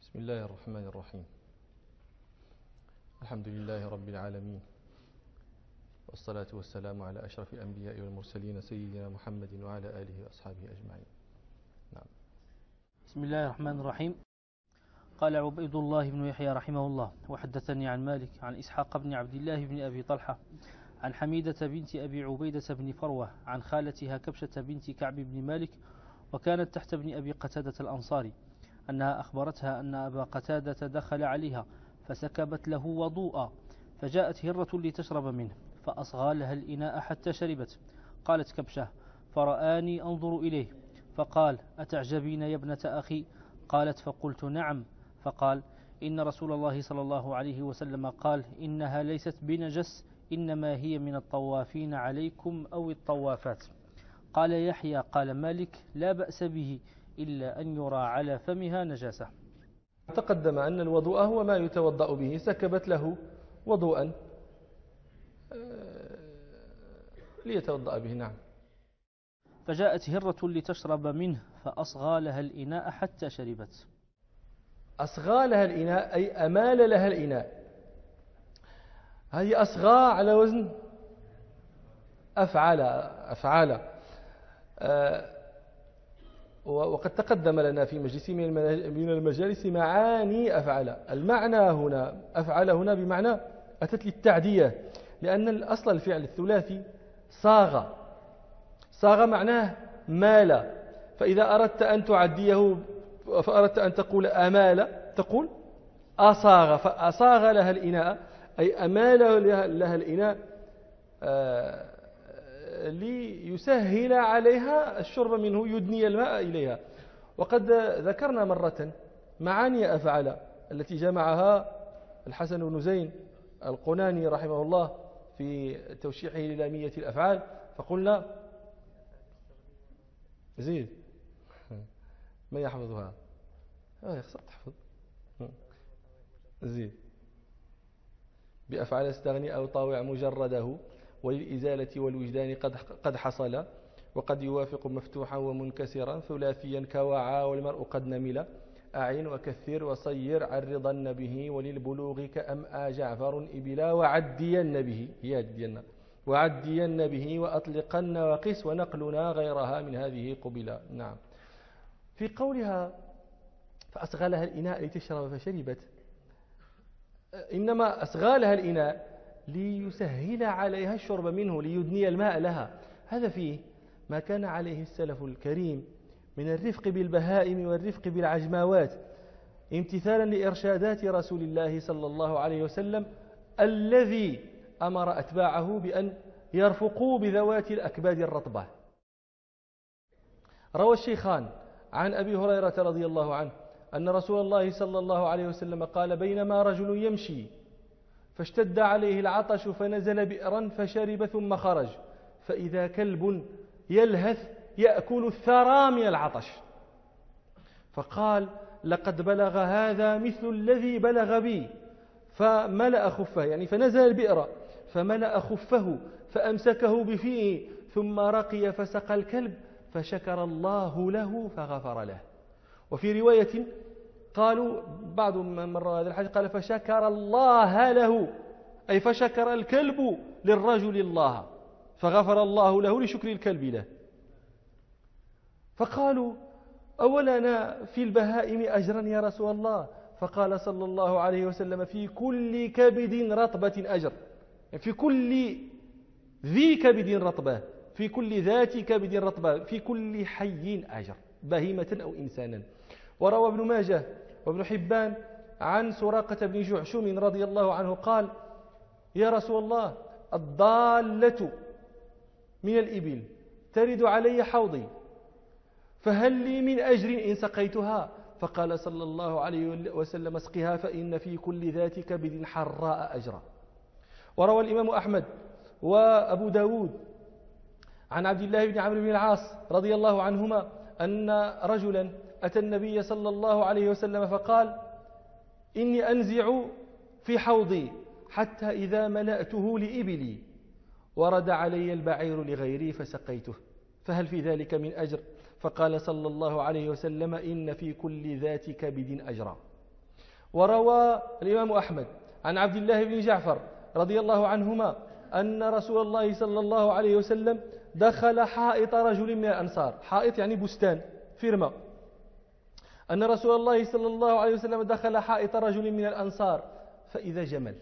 بسم الله الرحمن الرحيم. الحمد لله رب العالمين، والصلاة والسلام على أشرف الأنبياء والمرسلين سيدنا محمد وعلى آله وأصحابه أجمعين. نعم. بسم الله الرحمن الرحيم. قال عبيد الله بن يحيى رحمه الله: وحدثني عن مالك عن إسحاق بن عبد الله بن أبي طلحة عن حميدة بنت أبي عبيدة بن فروة عن خالتها كبشة بنت كعب بن مالك، وكانت تحت ابن أبي قتادة الأنصاري، أنها أخبرتها أن أبا قتادة دخل عليها فسكبت له وضوءا، فجاءت هرة لتشرب منه فأصغى لها الإناء حتى شربت. قالت كبشة: فرآني أنظر إليه فقال: أتعجبين يا ابنة أخي؟ قالت: فقلت: نعم. فقال: إن رسول الله صلى الله عليه وسلم قال: إنها ليست بنجس، إنما هي من الطوافين عليكم أو الطوافات. قال يحيى: قال مالك: لا بأس به إلا أن يرى على فمها نجاسة. تقدم أن الوضوء هو ما يتوضأ به، سكبت له وضوءا ليتوضأ به. نعم. فجاءت هرة لتشرب منه فأصغى لها الإناء حتى شربت. أصغى لها الإناء أي أمال لها الإناء. هذه أصغى على وزن أفعال. وقد تقدم لنا في مجلس من المجالس معاني أفعل. المعنى هنا أفعل هنا بمعنى أتت للتعدية، لأن الأصل الفعل الثلاثي صاغ معناه مال، فإذا أردت أن تعديه فأردت أن تقول أمال تقول أصاغ، فأصاغ لها الإناء أي أمال لها الإناء ليسهل عليها الشرب منه، يدني الماء إليها. وقد ذكرنا مرة معاني أفعل التي جمعها الحسن بن زين القناني رحمه الله في توشيحه للامية الأفعال، فقلنا زيد من يحفظها؟ يخسر تحفظ. زيد: بأفعل استغني أو طاوع مجرده، وللإزالة والوجدان قد حصل، وقد يوافق مفتوحا ومنكسرا، ثلاثيا كوعى والمرء قد نمل، أعين وكثير وصير عرضن به، وللبلوغ كأمآ جعفر إبلا، وعدين به وأطلقن وقس، ونقلنا غيرها من هذه قبلا. نعم. في قولها فأصغى لها الإناء لتشرب فشربت، إنما أصغى لها الإناء ليسهل عليها الشرب منه، ليدني الماء لها. هذا فيه ما كان عليه السلف الكريم من الرفق بالبهائم والرفق بالعجماوات، امتثالا لإرشادات رسول الله صلى الله عليه وسلم الذي أمر أتباعه بأن يرفقوا بذوات الأكباد الرطبة. روى الشيخان عن أبي هريرة رضي الله عنه أن رسول الله صلى الله عليه وسلم قال: بينما رجل يمشي فاشتد عليه العطش فنزل بئرا فشرب ثم خرج، فإذا كلب يلهث يأكل الثرى من العطش، فقال: لقد بلغ هذا مثل الذي بلغ بي، فملأ خفه، يعني فنزل البئر فملأ خفه فأمسكه بفيه، ثم رقي فسقى الكلب فشكر الله له فغفر له. وفي رواية قالوا بعض من روى هذا الحديث قال: فشكر الله له، أي فشكر الكلب للرجل الله فغفر الله له لشكر الكلب له. فقالوا: أولنا في البهائم أجرا يا رسول الله؟ فقال صلى الله عليه وسلم: في كل كبد رطبة أجر، يعني في كل ذي كبد رطبة، في كل ذات كبد رطبة، في كل حي أجر، بهيمة أو إنسانا. وروى ابن ماجه وابن حبان عن سراقة بن جعشم رضي الله عنه قال: يا رسول الله، الضالة من الإبل ترد علي حوضي، فهل لي من أجر إن سقيتها؟ فقال صلى الله عليه وسلم: اسقها فإن في كل ذات كبد حراء أجرا. وروى الإمام أحمد وأبو داود عن عبد الله بن عمرو بن العاص رضي الله عنهما أن رجلا أتى النبي صلى الله عليه وسلم فقال: إني أنزع في حوضي حتى إذا ملأته لإبلي ورد علي البعير لغيري فسقيته، فهل في ذلك من أجر؟ فقال صلى الله عليه وسلم: إن في كل ذات كبد أجرا. وروى الإمام أحمد عن عبد الله بن جعفر رضي الله عنهما أن رسول الله صلى الله عليه وسلم دخل حائط رجل من الأنصار. حائط يعني بستان، فرمة. أن رسول الله صلى الله عليه وسلم دخل حائط رجل من الأنصار فإذا جمل،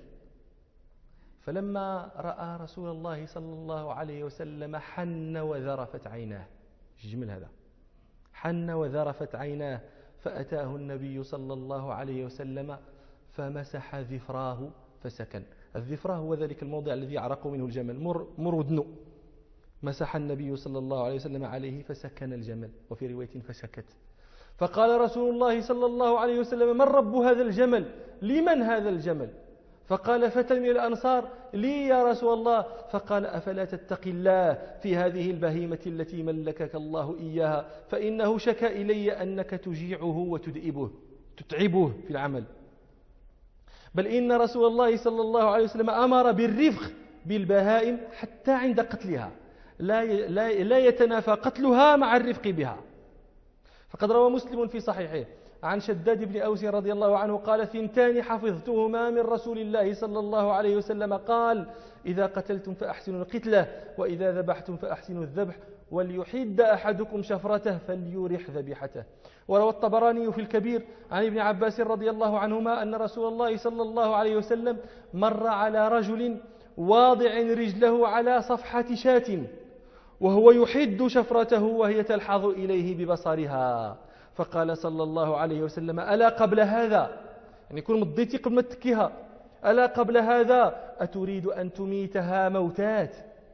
فلما رأى رسول الله صلى الله عليه وسلم حن وذرفت عيناه. الجمل هذا حن وذرفت عيناه، فأتاه النبي صلى الله عليه وسلم فمسح ذفراه فسكن. الذفراه هو ذلك الموضع الذي يعرق منه الجمل، مر ودنو. مسح النبي صلى الله عليه وسلم عليه فسكن الجمل، وفي رواية فسكت. فقال رسول الله صلى الله عليه وسلم: من رب هذا الجمل؟ لمن هذا الجمل؟ فقال فتى من الأنصار: لي يا رسول الله. فقال: أفلا تتقي الله في هذه البهيمة التي ملكك الله إياها، فإنه شكى إلي أنك تجيعه وتدئبه، تتعبه في العمل. بل إن رسول الله صلى الله عليه وسلم أمر بالرفق بالبهائم حتى عند قتلها، لا يتنافى قتلها مع الرفق بها. فقد روى مسلم في صحيحه عن شداد بن أوس رضي الله عنه قال: 2 حفظتهما من رسول الله صلى الله عليه وسلم قال: إذا قتلتم فأحسنوا القتلة، وإذا ذبحتم فأحسنوا الذبح، وليحد أحدكم شفرته فليرح ذبيحته. وروى الطبراني في الكبير عن ابن عباس رضي الله عنهما أن رسول الله صلى الله عليه وسلم مر على رجل واضع رجله على صفحة شاة وهو يحد شفرته وهي تلحظ إليه ببصرها، فقال صلى الله عليه وسلم: ألا قبل هذا، يعني يكون مضيتي قبل ما تكيها، ألا قبل هذا أتريد أن تميتها موتات.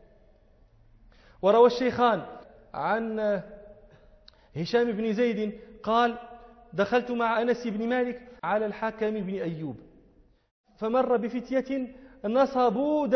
وروى الشيخان عن هشام بن زيد قال: دخلت مع أنس بن مالك على الحكم بن أيوب، فمر بفتية نصبوا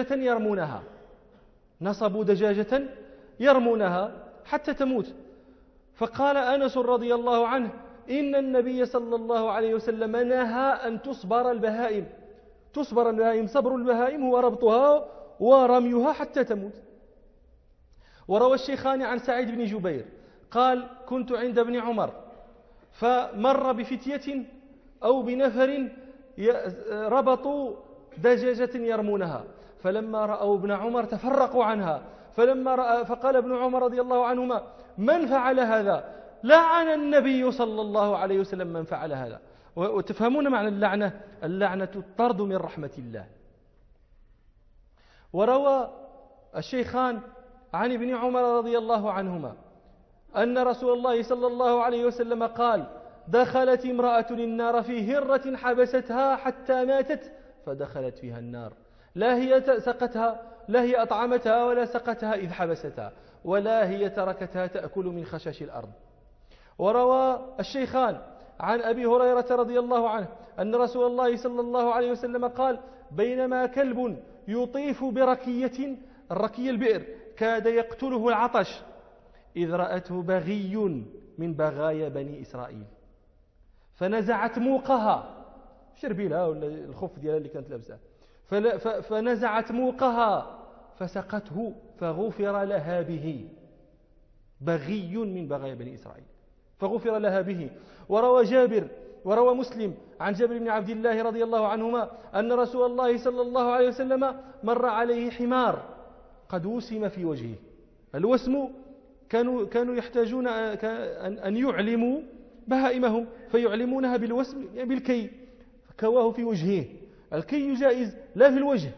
دجاجة يرمونها حتى تموت، فقال أنس رضي الله عنه: إن النبي صلى الله عليه وسلم نهى أن تصبر البهائم. صبر البهائم هو ربطها ورميها حتى تموت. وروى الشيخان عن سعيد بن جبير قال: كنت عند ابن عمر فمر بفتية أو بنفر ربطوا دجاجة يرمونها، فلما رأوا ابن عمر تفرقوا عنها، فقال ابن عمر رضي الله عنهما: من فعل هذا؟ لعن النبي صلى الله عليه وسلم من فعل هذا. وتفهمون معنى اللعنة؟ اللعنة الطرد من رحمة الله. وروى الشيخان عن ابن عمر رضي الله عنهما أن رسول الله صلى الله عليه وسلم قال: دخلت امرأة النار في هرة حبستها حتى ماتت فدخلت فيها النار، لا هي سقتها، لا هي أطعمتها ولا سقتها إذ حبستها، ولا هي تركتها تأكل من خشاش الأرض. وروى الشيخان عن أبي هريرة رضي الله عنه أن رسول الله صلى الله عليه وسلم قال: بينما كلب يطيف بركية، الركية البئر، كاد يقتله العطش، إذ رأته بغي من بغايا بني إسرائيل فنزعت موقها، شربيلها ولا الخف ديالها اللي كانت لابسه، فنزعت موقها فسقته فغفر لها به، بغي من بغايا بني إسرائيل فغفر لها به. وروى مسلم عن جابر بن عبد الله رضي الله عنهما أن رسول الله صلى الله عليه وسلم مر عليه حمار قد وسم في وجهه. الوسم كانوا يحتاجون أن يعلموا بهائمهم فيعلمونها بالوسم، يعني بالكي، فكواه في وجهه، الكي جائز لا في الوجه.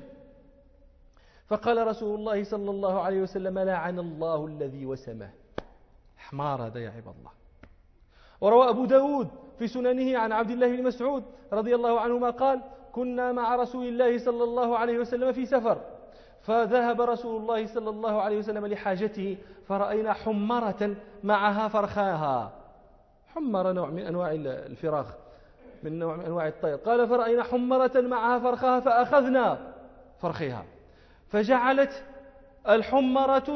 فقال رسول الله صلى الله عليه وسلم: لعن الله الذي وسمه. حمار هذا يا عباد الله. وروى أبو داود في سننه عن عبد الله بن مسعود رضي الله عنهما قال: كنا مع رسول الله صلى الله عليه وسلم في سفر، فذهب رسول الله صلى الله عليه وسلم لحاجته، فرأينا حمرة معها فرخاها. حمر نوع من أنواع الفراخ، من نوع من أنواع الطير. قال: فرأينا حمرة معها فرخاها فأخذنا فرخها، فجعلت الحمرة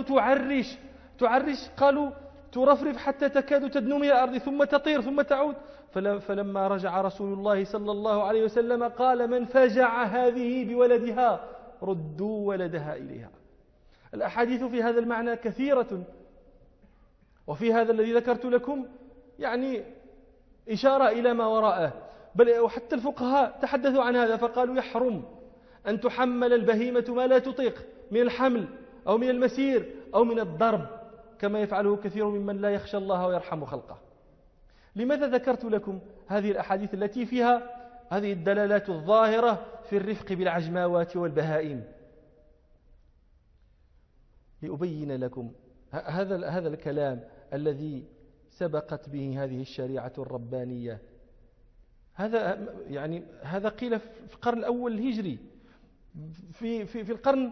تعرش، قالوا ترفرف حتى تكاد تدنو من الأرض ثم تطير ثم تعود. فلما رجع رسول الله صلى الله عليه وسلم قال: من فجع هذه بولدها ردوا ولدها إليها. الأحاديث في هذا المعنى كثيرة، وفي هذا الذي ذكرت لكم يعني إشارة إلى ما وراءه. بل وحتى الفقهاء تحدثوا عن هذا فقالوا يحرم أن تحمل البهيمة ما لا تطيق من الحمل أو من المسير أو من الضرب كما يفعله كثير ممن لا يخشى الله ويرحم خلقه. لماذا ذكرت لكم هذه الأحاديث التي فيها هذه الدلالات الظاهرة في الرفق بالعجماوات والبهائم؟ لأبين لكم هذا الكلام الذي سبقت به هذه الشريعة الربانية. هذا قيل في القرن الأول الهجري، في القرن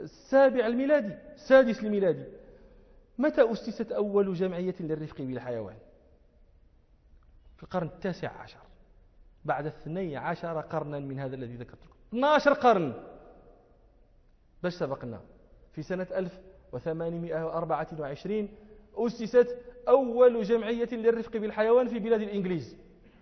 السادس الميلادي. متى أسست أول جمعية للرفق بالحيوان؟ في القرن 19 بعد 12 قرنا من هذا الذي ذكرت لكم. 12 قرن باش سبقنا. في سنة 1824 أسست أول جمعية للرفق بالحيوان في بلاد الإنجليز.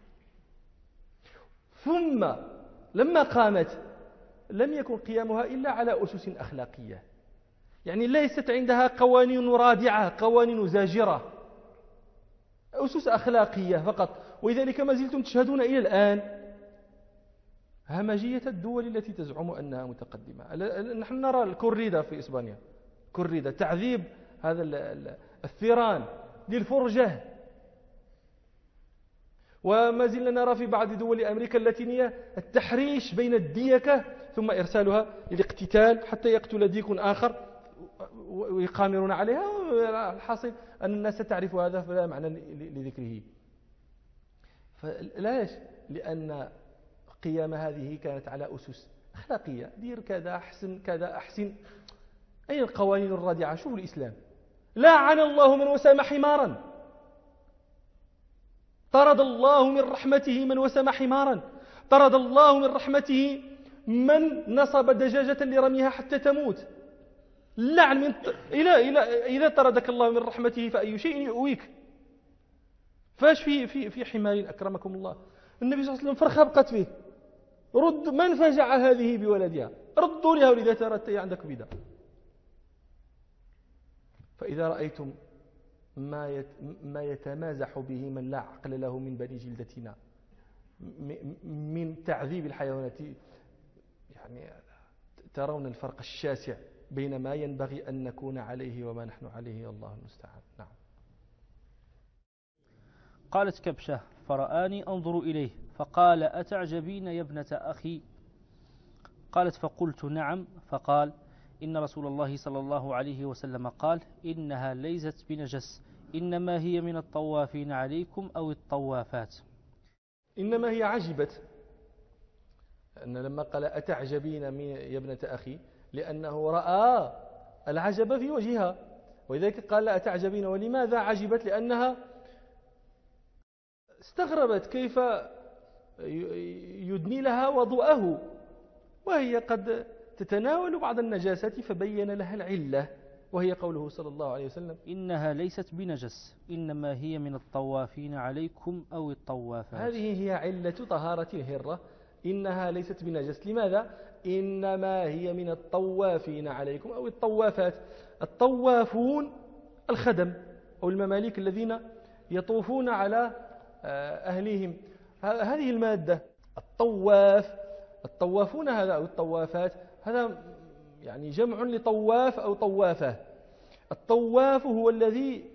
ثم لما قامت لم يكن قيامها إلا على أسس أخلاقية، يعني ليست عندها قوانين رادعة، قوانين زاجرة، أسس أخلاقية فقط. ولذلك ما زلتم تشهدون إلى الآن همجية الدول التي تزعم أنها متقدمة. نحن نرى الكوريدا في إسبانيا، كوريدا تعذيب هذا الثيران للفرجة، وما زلنا نرى في بعض دول أمريكا اللاتينية التحريش بين الديكة ثم إرسالها للاقتتال حتى يقتل ديك آخر ويقامرون عليها. الحاصل أن الناس تعرف هذا فلا معنى لذكره. فلاش؟ لأن قيام هذه كانت على أسس أخلاقية، دير كذا أحسن كذا أحسن. أين القوانين الرادعة؟ شوفوا الإسلام، لعن الله من وسم حمارا، طرد الله من رحمته من وسم حمارا، طرد الله من رحمته من نصب دجاجة لرميها حتى تموت. لعن من إذا طردك الله من رحمته فأي شيء يؤويك؟ فاش في حمار أكرمكم الله؟ النبي صلى الله عليه وسلم فرخة بقت فيه، رد من فجع هذه بولدها، ردوا لها ولذا ترت عندك بدا. فإذا رأيتم ما يتمازح به من لا عقل له من بني جلدتنا من تعذيب الحيوانات، يعني ترون الفرق الشاسع بين ما ينبغي أن نكون عليه وما نحن عليه، الله المستعان. نعم. قالت كبشة: فرآني أنظر إليه فقال: أتعجبين يا ابنة أخي؟ قالت: فقلت: نعم. فقال: إن رسول الله صلى الله عليه وسلم قال: إنها ليست بنجس، إنما هي من الطوافين عليكم أو الطوافات. إنما هي عجبت، أن لما قال أتعجبين يا ابنة أخي لأنه رأى العجب في وجهها، ولذلك قال أتعجبين. ولماذا عجبت؟ لأنها استغربت كيف يدني لها وضوءه وهي قد تتناول بعض النجاسات، فبين لها العلة وهي قوله صلى الله عليه وسلم: إنها ليست بنجس، إنما هي من الطوافين عليكم أو الطوافات. هذه هي علة طهارة الهرة، إنها ليست بنجس. لماذا؟ إنما هي من الطوافين عليكم أو الطوافات. الطوافون الخدم أو المماليك الذين يطوفون على أهليهم. هذه المادة الطوافون هذا أو الطوافات، هذا يعني جمع لطواف أو طوافة. الطواف هو الذي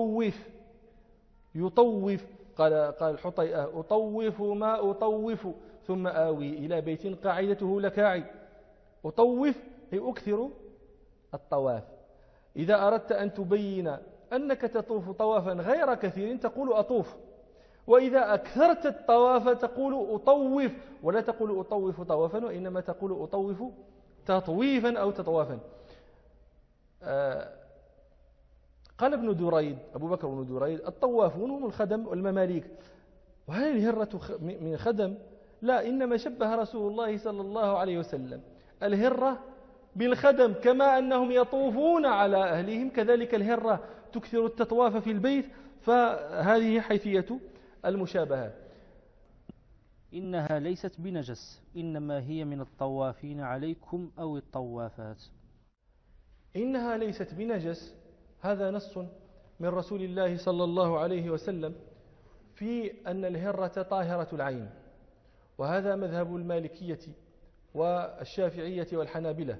يطوف. قال الحطيئة: أطوف ما أطوف ثم آوي إلى بيت قاعدته لكاعي. أطوف أي أكثر الطواف. إذا أردت أن تبين أنك تطوف طوافا غير كثير تقول أطوف، وإذا أكثرت الطواف تقول أطوف، ولا تقول أطوف طوافا، وإنما تقول أطوف تطويفا أو تطوافا. قال أبو بكر بن دريد: الطوافون هم الخدم والمماليك. وهل الهرة من خدم؟ لا، إنما شبه رسول الله صلى الله عليه وسلم الهرة بالخدم، كما أنهم يطوفون على أهلهم كذلك الهرة تكثر التطواف في البيت، فهذه حيثية المشابهة. إنها ليست بنجس، إنما هي من الطوافين عليكم أو الطوافات. إنها ليست بنجس، هذا نص من رسول الله صلى الله عليه وسلم في أن الهرة طاهرة العين، وهذا مذهب المالكية والشافعية والحنابلة.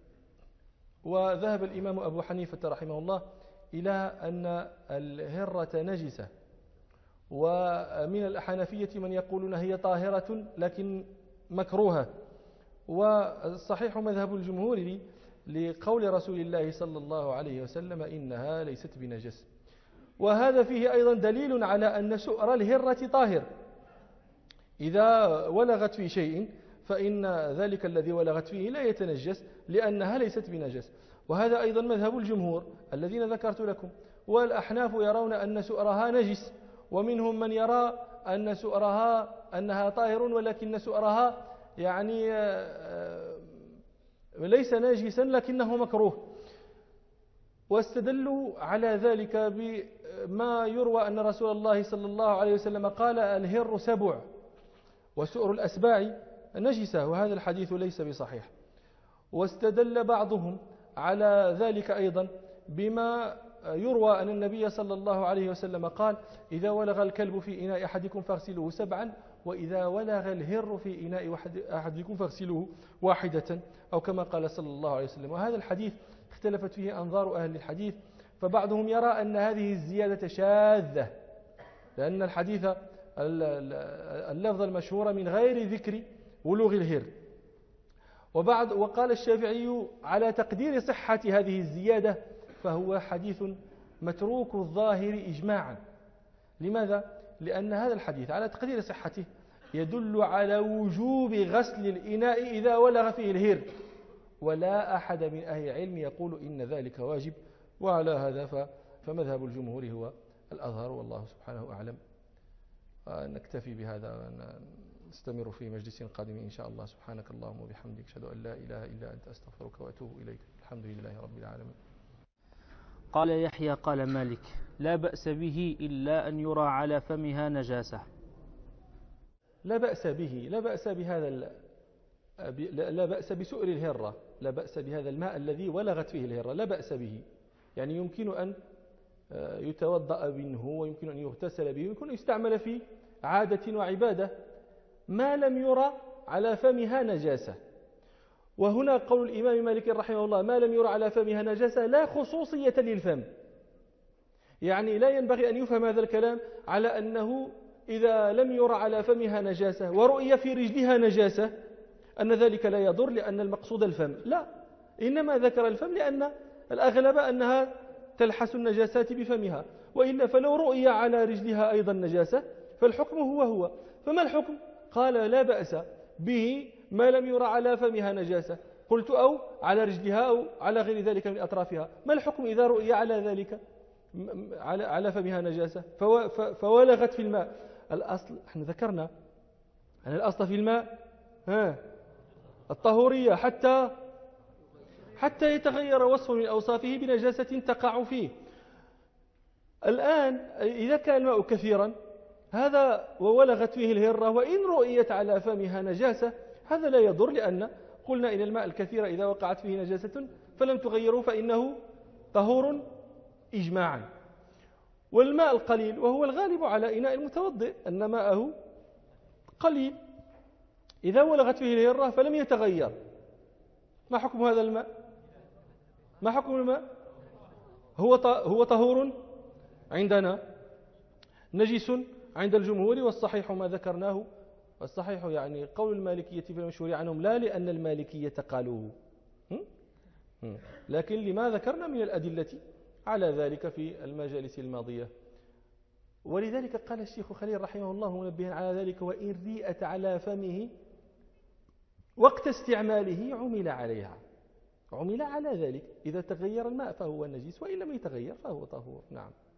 وذهب الإمام أبو حنيفة رحمه الله إلى أن الهرة نجسة، ومن الحنفية من يقولون هي طاهرة لكن مكروهة. والصحيح مذهب الجمهور لقول رسول الله صلى الله عليه وسلم إنها ليست بنجس. وهذا فيه أيضا دليل على أن سؤر الهرة طاهر، إذا ولغت في شيء فإن ذلك الذي ولغت فيه لا يتنجس لأنها ليست بنجس. وهذا أيضا مذهب الجمهور الذين ذكرت لكم. والأحناف يرون أن سؤرها نجس، ومنهم من يرى أن سؤرها أنها طاهر ولكن سؤرها يعني ليس ناجسا لكنه مكروه. واستدلوا على ذلك بما يروى أن رسول الله صلى الله عليه وسلم قال الهر سبع وسؤر الأسباع نجسة، وهذا الحديث ليس بصحيح. واستدل بعضهم على ذلك أيضا بما يروى أن النبي صلى الله عليه وسلم قال إذا ولغ الكلب في إناء أحدكم فاغسلوه 7 وإذا ولغ الهر في إناء أحدكم فاغسلوه 1، أو كما قال صلى الله عليه وسلم. وهذا الحديث اختلفت فيه أنظار أهل الحديث، فبعضهم يرى أن هذه الزيادة شاذة لأن الحديث اللفظ المشهور من غير ذكر ولوغ الهر. وقال الشافعي على تقدير صحة هذه الزيادة فهو حديث متروك الظاهر إجماعا. لماذا؟ لأن هذا الحديث على تقدير صحته يدل على وجوب غسل الإناء إذا ولغ فيه الهر، ولا أحد من أهل العلم يقول إن ذلك واجب. وعلى هذا فمذهب الجمهور هو الأظهر، والله سبحانه أعلم. نكتفي بهذا، نستمر في مجلس قادم إن شاء الله. سبحانك اللهم وبحمدك، أشهد أن لا إله إلا أنت، أستغفرك وأتوب إليك. الحمد لله رب العالمين. قال يحيى قال مالك لا بأس به إلا أن يرى على فمها نجاسة. لا بأس به، لا بأس بهذا، لا بأس بسؤر الهرة، لا بأس بهذا الماء الذي ولغت فيه الهرة، لا بأس به. يعني يمكن أن يتوضأ منه، ويمكن أن يغتسل به، ويمكن أن يستعمل في عادة وعبادة ما لم يرى على فمها نجاسة. وهنا قول الإمام مالك رحمه الله ما لم يرى على فمها نجاسة لا خصوصية للفم، يعني لا ينبغي أن يفهم هذا الكلام على أنه إذا لم يرى على فمها نجاسة ورؤية في رجلها نجاسة أن ذلك لا يضر لأن المقصود الفم، لا، إنما ذكر الفم لأن الأغلب أنها تلحس النجاسات بفمها، وإلا فلو رؤية على رجلها أيضا نجاسة فالحكم هو. فما الحكم؟ قال لا بأس به ما لم يرى على فمها نجاسة. قلت أو على رجلها أو على غير ذلك من أطرافها. ما الحكم إذا رؤي على ذلك على فمها نجاسة فولغت في الماء؟ الأصل احنا ذكرنا أن الأصل في الماء الطهورية حتى يتغير وصف من أوصافه بنجاسة تقع فيه. الآن إذا كان الماء كثيرا هذا وولغت فيه الهرة وإن رؤيت على فمها نجاسة هذا لا يضر، لأن قلنا إن الماء الكثير إذا وقعت فيه نجاسة فلم تغيره فإنه طهور إجماعا. والماء القليل وهو الغالب على إناء المتوضئ أن ماءه قليل إذا ولغت فيه الهرة فلم يتغير، ما حكم هذا الماء؟ ما حكم الماء؟ هو طهور عندنا، نجس عند الجمهور، والصحيح ما ذكرناه. والصحيح يعني قول المالكية في المشهور عنهم لا لأن المالكية قالوه، لكن لما ذكرنا من الأدلة على ذلك في المجالس الماضية. ولذلك قال الشيخ خليل رحمه الله منبها على ذلك وإن ريئت على فمه وقت استعماله عمل عليها، عمل على ذلك. إذا تغير الماء فهو نجس وإن لم يتغير فهو طهور. نعم.